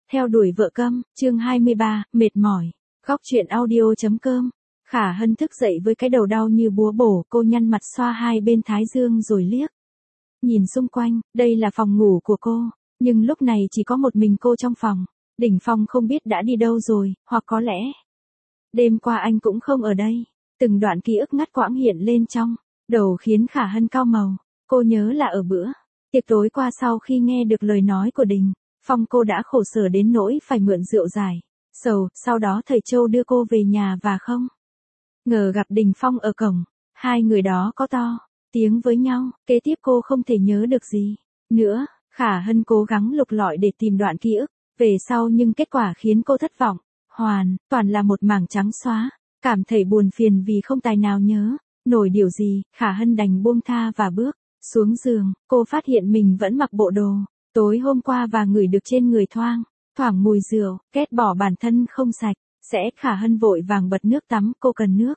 Theo đuổi vợ câm, chương 23, mệt mỏi. Góc truyện audio.com. Khả Hân thức dậy với cái đầu đau như búa bổ, cô nhăn mặt xoa hai bên thái dương rồi liếc. Nhìn xung quanh, đây là phòng ngủ của cô, nhưng lúc này chỉ có một mình cô trong phòng. Đỉnh Phong không biết đã đi đâu rồi, hoặc có lẽ đêm qua anh cũng không ở đây. Từng đoạn ký ức ngắt quãng hiện lên trong đầu khiến Khả Hân cau màu. Cô nhớ là ở bữa tiệc tối qua sau khi nghe được lời nói của Đình Phong cô đã khổ sở đến nỗi phải mượn rượu giải sầu, sau đó thầy Châu đưa cô về nhà và không ngờ gặp Đình Phong ở cổng. Hai người đó có to tiếng với nhau, kế tiếp cô không thể nhớ được gì nữa. Khả Hân cố gắng lục lọi để tìm đoạn ký ức về sau nhưng kết quả khiến cô thất vọng, hoàn toàn là một mảng trắng xóa. Cảm thấy buồn phiền vì không tài nào nhớ nổi điều gì, Khả Hân đành buông tha và bước xuống giường. Cô phát hiện mình vẫn mặc bộ đồ tối hôm qua và ngửi được trên người thoảng mùi rượu, ghét bỏ bản thân không sạch sẽ. Khả Hân vội vàng bật nước tắm, cô cần nước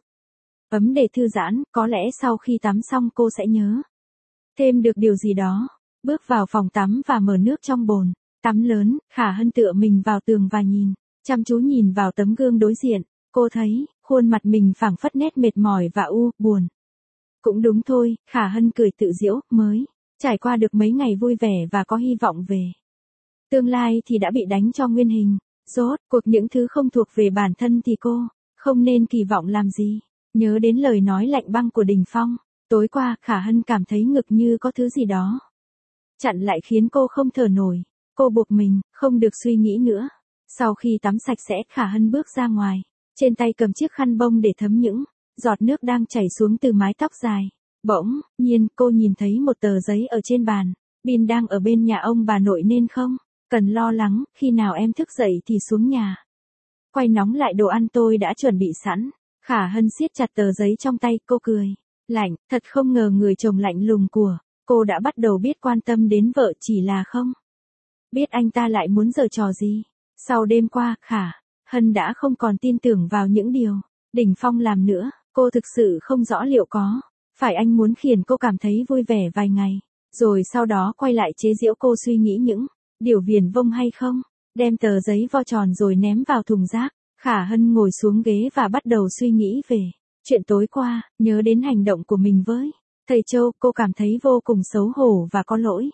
ấm để thư giãn, có lẽ sau khi tắm xong cô sẽ nhớ thêm được điều gì đó. Bước vào phòng tắm và mở nước trong bồn tắm lớn, Khả Hân tựa mình vào tường và chăm chú nhìn vào tấm gương đối diện. Cô thấy khuôn mặt mình phảng phất nét mệt mỏi và buồn. Cũng đúng thôi, Khả Hân cười tự giễu, mới trải qua được mấy ngày vui vẻ và có hy vọng về tương lai thì đã bị đánh cho nguyên hình. Rốt cuộc những thứ không thuộc về bản thân thì cô không nên kỳ vọng làm gì. Nhớ đến lời nói lạnh băng của Đình Phong tối qua, Khả Hân cảm thấy ngực như có thứ gì đó chặn lại khiến cô không thở nổi. Cô buộc mình không được suy nghĩ nữa. Sau khi tắm sạch sẽ, Khả Hân bước ra ngoài, trên tay cầm chiếc khăn bông để thấm những giọt nước đang chảy xuống từ mái tóc dài. Bỗng nhiên cô nhìn thấy một tờ giấy ở trên bàn. Bin đang ở bên nhà ông bà nội nên không cần lo lắng, khi nào em thức dậy thì xuống nhà quay nóng lại đồ ăn tôi đã chuẩn bị sẵn. Khả Hân siết chặt tờ giấy trong tay, cô cười lạnh, thật không ngờ người chồng lạnh lùng của cô đã bắt đầu biết quan tâm đến vợ, chỉ là không biết anh ta lại muốn giở trò gì. Sau đêm qua, Khả Hân đã không còn tin tưởng vào những điều Đình Phong làm nữa. Cô thực sự không rõ liệu có phải anh muốn khiến cô cảm thấy vui vẻ vài ngày, rồi sau đó quay lại chế giễu cô suy nghĩ những điều viển vông hay không. Đem tờ giấy vo tròn rồi ném vào thùng rác. Khả Hân ngồi xuống ghế và bắt đầu suy nghĩ về chuyện tối qua, nhớ đến hành động của mình với thầy Châu, cô cảm thấy vô cùng xấu hổ và có lỗi.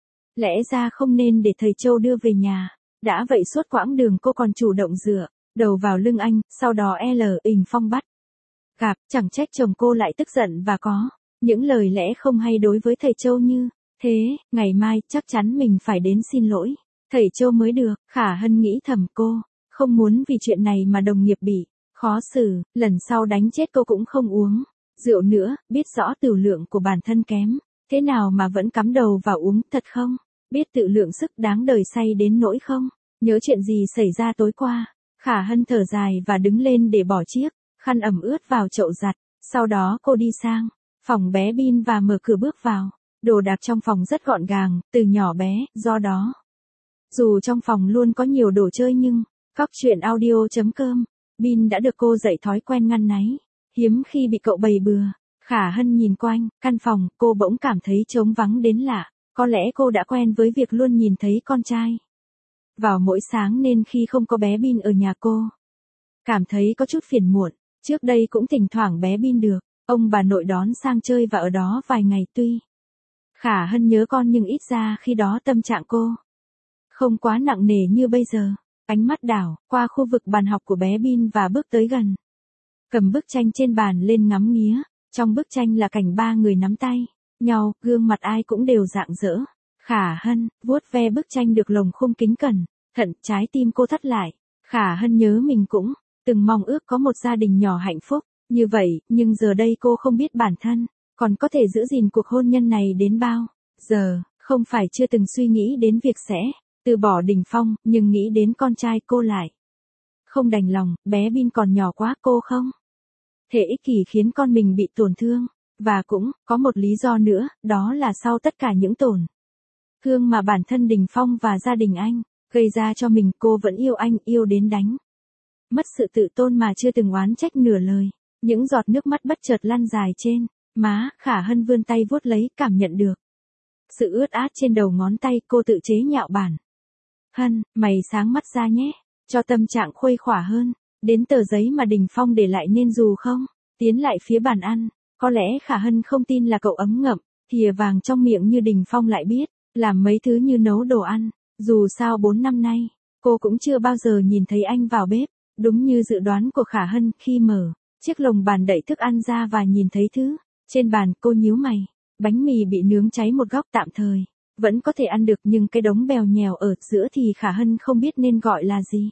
Lẽ ra không nên để thầy Châu đưa về nhà. Đã vậy suốt quãng đường cô còn chủ động dựa đầu vào lưng anh, sau đó Đình Phong bắt gặp, chẳng trách chồng cô lại tức giận và có những lời lẽ không hay đối với thầy Châu như thế. Ngày mai chắc chắn mình phải đến xin lỗi thầy Châu mới được. Khả Hân nghĩ thầm, cô không muốn vì chuyện này mà đồng nghiệp bị khó xử, lần sau đánh chết cô cũng không uống rượu nữa. Biết rõ tửu lượng của bản thân kém thế nào mà vẫn cắm đầu vào uống, thật không biết tự lượng sức, đáng đời say đến nỗi không nhớ chuyện gì xảy ra tối qua. Khả Hân thở dài và đứng lên để bỏ chiếc khăn ẩm ướt vào chậu giặt. Sau đó cô đi sang phòng bé Bin và mở cửa bước vào. Đồ đạc trong phòng rất gọn gàng, từ nhỏ bé, do đó dù trong phòng luôn có nhiều đồ chơi nhưng góc truyện audio.com, Bin đã được cô dạy thói quen ngăn náy, hiếm khi bị cậu bày bừa. Khả Hân nhìn quanh căn phòng, cô bỗng cảm thấy trống vắng đến lạ. Có lẽ cô đã quen với việc luôn nhìn thấy con trai vào mỗi sáng nên khi không có bé Bin ở nhà cô cảm thấy có chút phiền muộn. Trước đây cũng thỉnh thoảng bé Bin được ông bà nội đón sang chơi và ở đó vài ngày. Tuy Khả Hân nhớ con nhưng ít ra khi đó tâm trạng cô không quá nặng nề như bây giờ. Ánh mắt đảo qua khu vực bàn học của bé Bin và bước tới gần. Cầm bức tranh trên bàn lên ngắm nghía. Trong bức tranh là cảnh ba người nắm tay nhau, gương mặt ai cũng đều rạng rỡ. Khả Hân vuốt ve bức tranh được lồng khung kính cẩn thận, trái tim cô thắt lại. Khả Hân nhớ mình cũng từng mong ước có một gia đình nhỏ hạnh phúc như vậy, nhưng giờ đây cô không biết bản thân còn có thể giữ gìn cuộc hôn nhân này đến bao giờ. Không phải chưa từng suy nghĩ đến việc sẽ từ bỏ Đình Phong, nhưng nghĩ đến con trai cô lại không đành lòng. Bé Bin còn nhỏ quá, cô không thể ích kỷ khiến con mình bị tổn thương. Và cũng có một lý do nữa, đó là sau tất cả những tổn thương mà bản thân Đình Phong và gia đình anh gây ra cho mình, cô vẫn yêu anh, yêu đến đánh mất sự tự tôn mà chưa từng oán trách nửa lời. Những giọt nước mắt bất chợt lăn dài trên má. Khả Hân vươn tay vuốt lấy, cảm nhận được sự ướt át trên đầu ngón tay. Cô tự chế nhạo bản Hân, mày sáng mắt ra nhé, cho tâm trạng khuây khỏa hơn. Đến tờ giấy mà Đình Phong để lại nên dù không? Tiến lại phía bàn ăn, có lẽ Khả Hân không tin là cậu ấm ngậm, thìa vàng trong miệng như Đình Phong lại biết, làm mấy thứ như nấu đồ ăn. Dù sao 4 năm nay, cô cũng chưa bao giờ nhìn thấy anh vào bếp. Đúng như dự đoán của Khả Hân khi mở chiếc lồng bàn đậy thức ăn ra và nhìn thấy thứ trên bàn, cô nhíu mày. Bánh mì bị nướng cháy một góc tạm thời, vẫn có thể ăn được, nhưng cái đống bèo nhèo ở giữa thì Khả Hân không biết nên gọi là gì.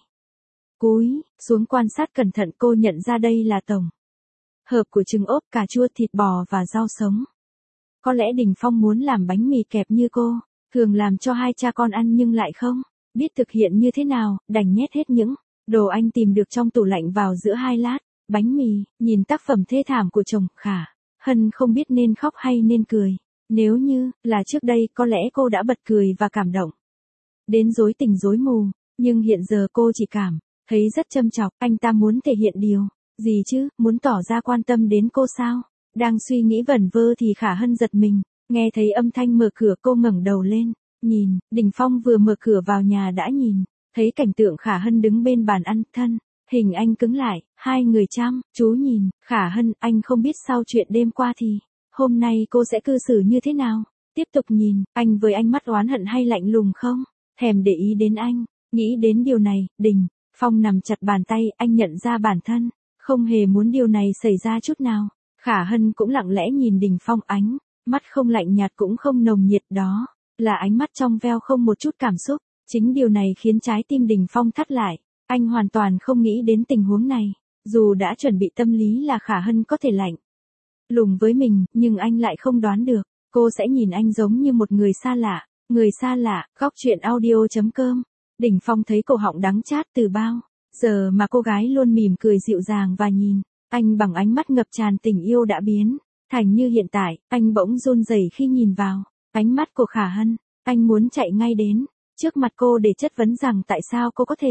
Cúi xuống quan sát cẩn thận, cô nhận ra đây là tổng hợp của trứng ốp, cà chua, thịt bò và rau sống. Có lẽ Đình Phong muốn làm bánh mì kẹp như cô thường làm cho hai cha con ăn, nhưng lại không biết thực hiện như thế nào, đành nhét hết những đồ anh tìm được trong tủ lạnh vào giữa hai lát bánh mì. Nhìn tác phẩm thê thảm của chồng, Khả Hân không biết nên khóc hay nên cười. Nếu như là trước đây, có lẽ cô đã bật cười và cảm động đến rối tình rối mù, nhưng hiện giờ cô chỉ cảm thấy rất châm chọc. Anh ta muốn thể hiện điều gì chứ, muốn tỏ ra quan tâm đến cô sao? Đang suy nghĩ vẩn vơ thì Khả Hân giật mình, nghe thấy âm thanh mở cửa. Cô ngẩng đầu lên, nhìn, Đình Phong vừa mở cửa vào nhà đã nhìn thấy cảnh tượng Khả Hân đứng bên bàn ăn. Thân hình anh cứng lại, hai người chăm chú nhìn Khả Hân. Anh không biết sau chuyện đêm qua thì hôm nay cô sẽ cư xử như thế nào. Tiếp tục nhìn anh với ánh mắt oán hận hay lạnh lùng không thèm để ý đến anh. Nghĩ đến điều này, Đình Phong nắm chặt bàn tay. Anh nhận ra bản thân không hề muốn điều này xảy ra chút nào. Khả Hân cũng lặng lẽ nhìn Đình Phong, ánh mắt không lạnh nhạt cũng không nồng nhiệt, đó là ánh mắt trong veo không một chút cảm xúc. Chính điều này khiến trái tim Đình Phong thắt lại. Anh hoàn toàn không nghĩ đến tình huống này. Dù đã chuẩn bị tâm lý là Khả Hân có thể lạnh lùng với mình, nhưng anh lại không đoán được cô sẽ nhìn anh giống như một người xa lạ. Người xa lạ. Góc truyện audio.com. Đình Phong thấy cổ họng đắng chát từ bao giờ mà cô gái luôn mỉm cười dịu dàng và nhìn anh bằng ánh mắt ngập tràn tình yêu đã biến thành như hiện tại. Anh bỗng run rẩy khi nhìn vào ánh mắt của Khả Hân. Anh muốn chạy ngay đến trước mặt cô để chất vấn rằng tại sao cô có thể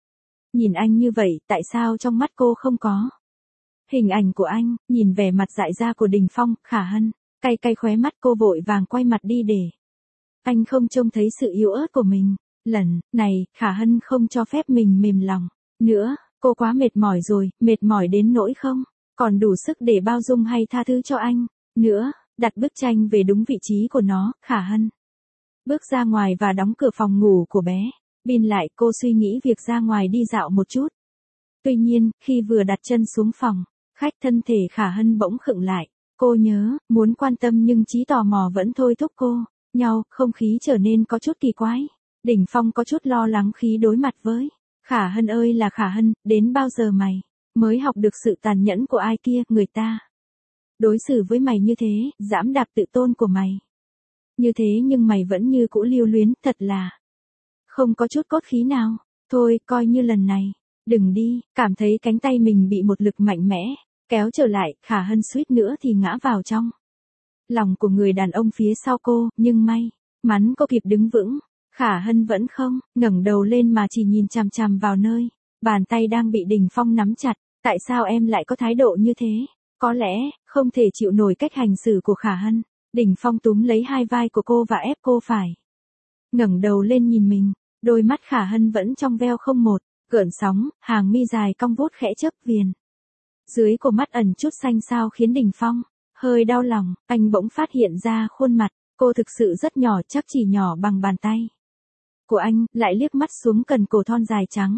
nhìn anh như vậy, tại sao trong mắt cô không có hình ảnh của anh. Nhìn vẻ mặt dại ra của Đình Phong, Khả Hân cay cay khóe mắt. Cô vội vàng quay mặt đi để anh không trông thấy sự yếu ớt của mình. Lần này, Khả Hân không cho phép mình mềm lòng nữa. Cô quá mệt mỏi rồi, mệt mỏi đến nỗi không còn đủ sức để bao dung hay tha thứ cho anh nữa. Đặt bức tranh về đúng vị trí của nó, Khả Hân bước ra ngoài và đóng cửa phòng ngủ của bé Bin lại. Cô suy nghĩ việc ra ngoài đi dạo một chút. Tuy nhiên, khi vừa đặt chân xuống phòng khách, thân thể Khả Hân bỗng khựng lại. Cô nhớ muốn quan tâm nhưng trí tò mò vẫn thôi thúc cô nhau. Không khí trở nên có chút kỳ quái. Đình Phong có chút lo lắng khi đối mặt với Khả Hân. Ơi là Khả Hân, đến bao giờ mày mới học được sự tàn nhẫn của ai kia? Người ta đối xử với mày như thế, giẫm đạp tự tôn của mày như thế, nhưng mày vẫn như cũ lưu luyến, thật là không có chút cốt khí nào. Thôi, coi như lần này đừng đi. Cảm thấy cánh tay mình bị một lực mạnh mẽ kéo trở lại, Khả Hân suýt nữa thì ngã vào trong lòng của người đàn ông phía sau cô, nhưng may mắn cô kịp đứng vững. Khả Hân vẫn không ngẩng đầu lên mà chỉ nhìn chằm chằm vào nơi bàn tay đang bị Đình Phong nắm chặt. Tại sao em lại có thái độ như thế? Có lẽ không thể chịu nổi cách hành xử của Khả Hân. Đình Phong túm lấy hai vai của cô và ép cô phải ngẩng đầu lên nhìn mình. Đôi mắt Khả Hân vẫn trong veo không một gợn sóng, hàng mi dài cong vuốt khẽ chớp viền dưới của mắt ẩn chút xanh xao khiến Đình Phong hơi đau lòng. Anh bỗng phát hiện ra khuôn mặt cô thực sự rất nhỏ, chắc chỉ nhỏ bằng bàn tay của anh. Lại liếc mắt xuống cần cổ thon dài trắng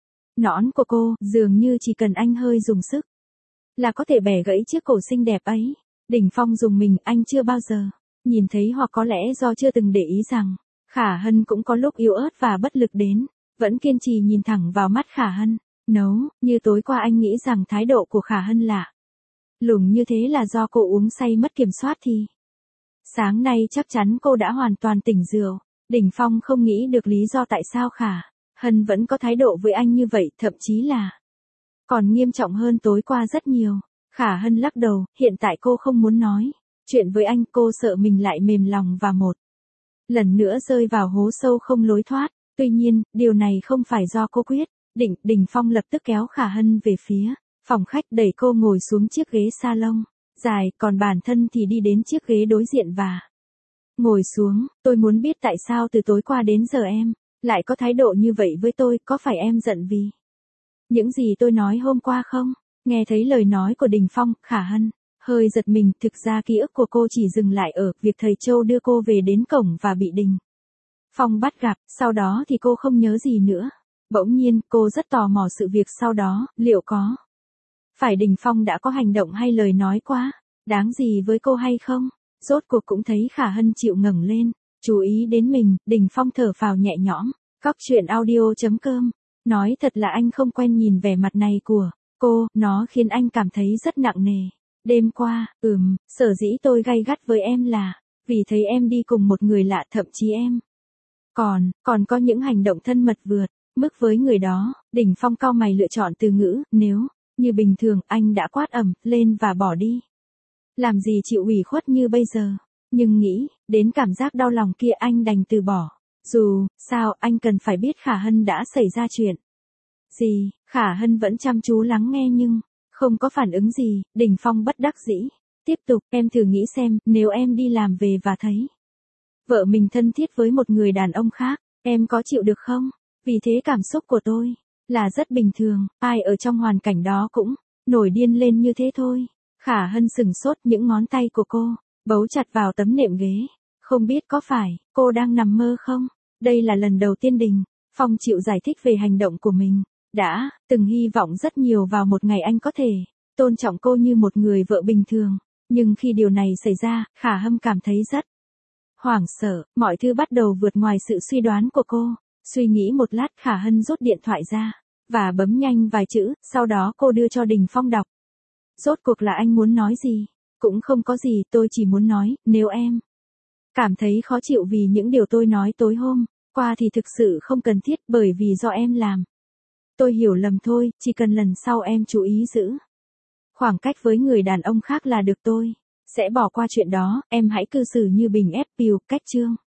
nõn của cô, dường như chỉ cần anh hơi dùng sức là có thể bẻ gãy chiếc cổ xinh đẹp ấy. Đình Phong rùng mình, anh chưa bao giờ nhìn thấy, hoặc có lẽ do chưa từng để ý rằng Khả Hân cũng có lúc yếu ớt và bất lực đến vẫn kiên trì nhìn thẳng vào mắt Khả Hân. Nấu như tối qua anh nghĩ rằng thái độ của Khả Hân lạ lùng như thế là do cô uống say mất kiểm soát, thì sáng nay chắc chắn cô đã hoàn toàn tỉnh rượu. Đình Phong không nghĩ được lý do tại sao Khả Hân vẫn có thái độ với anh như vậy, thậm chí là còn nghiêm trọng hơn tối qua rất nhiều. Khả Hân lắc đầu, hiện tại cô không muốn nói chuyện với anh. Cô sợ mình lại mềm lòng và một lần nữa rơi vào hố sâu không lối thoát. Tuy nhiên, điều này không phải do cô quyết định. Đình Phong lập tức kéo Khả Hân về phía phòng khách, đẩy cô ngồi xuống chiếc ghế salon dài, còn bản thân thì đi đến chiếc ghế đối diện và ngồi xuống. Tôi muốn biết tại sao từ tối qua đến giờ em Lại có thái độ như vậy với tôi, có phải em giận vì những gì tôi nói hôm qua không? Nghe thấy lời nói của Đình Phong, Khả Hân hơi giật mình, thực ra ký ức của cô chỉ dừng lại ở việc thầy Châu đưa cô về đến cổng và bị Đình Phong bắt gặp, sau đó thì cô không nhớ gì nữa. Bỗng nhiên, cô rất tò mò sự việc sau đó, liệu có phải Đình Phong đã có hành động hay lời nói quá đáng gì với cô hay không? Rốt cuộc cũng thấy Khả Hân chịu ngẩng lên, chú ý đến mình, Đình Phong thở phào nhẹ nhõm. Góc truyện audio.com. Nói thật là anh không quen nhìn vẻ mặt này của cô, nó khiến anh cảm thấy rất nặng nề. Đêm qua, sở dĩ tôi gay gắt với em là vì thấy em đi cùng một người lạ, thậm chí em còn có những hành động thân mật vượt mức với người đó. Đình Phong cau mày lựa chọn từ ngữ, nếu như bình thường anh đã quát ầm lên và bỏ đi. Làm gì chịu ủy khuất như bây giờ, nhưng nghĩ đến cảm giác đau lòng kia anh đành từ bỏ. Dù sao anh cần phải biết Khả Hân đã xảy ra chuyện gì. Khả Hân vẫn chăm chú lắng nghe nhưng không có phản ứng gì. Đình Phong bất đắc dĩ tiếp tục, em thử nghĩ xem, nếu em đi làm về và thấy vợ mình thân thiết với một người đàn ông khác, em có chịu được không? Vì thế cảm xúc của tôi là rất bình thường, ai ở trong hoàn cảnh đó cũng nổi điên lên như thế thôi. Khả Hân sừng sốt, những ngón tay của cô bấu chặt vào tấm nệm ghế. Không biết có phải cô đang nằm mơ không? Đây là lần đầu tiên Đình Phong chịu giải thích về hành động của mình. Đã từng hy vọng rất nhiều vào một ngày anh có thể tôn trọng cô như một người vợ bình thường. Nhưng khi điều này xảy ra, Khả Hân cảm thấy rất hoảng sợ, mọi thứ bắt đầu vượt ngoài sự suy đoán của cô. Suy nghĩ một lát, Khả Hân rút điện thoại ra và bấm nhanh vài chữ, sau đó cô đưa cho Đình Phong đọc. Rốt cuộc là anh muốn nói gì? Cũng không có gì, tôi chỉ muốn nói, nếu em cảm thấy khó chịu vì những điều tôi nói tối hôm qua thì thực sự không cần thiết, bởi vì do em làm tôi hiểu lầm thôi, chỉ cần lần sau em chú ý giữ khoảng cách với người đàn ông khác là được, tôi sẽ bỏ qua chuyện đó, em hãy cư xử như bình ép piu. Cách chương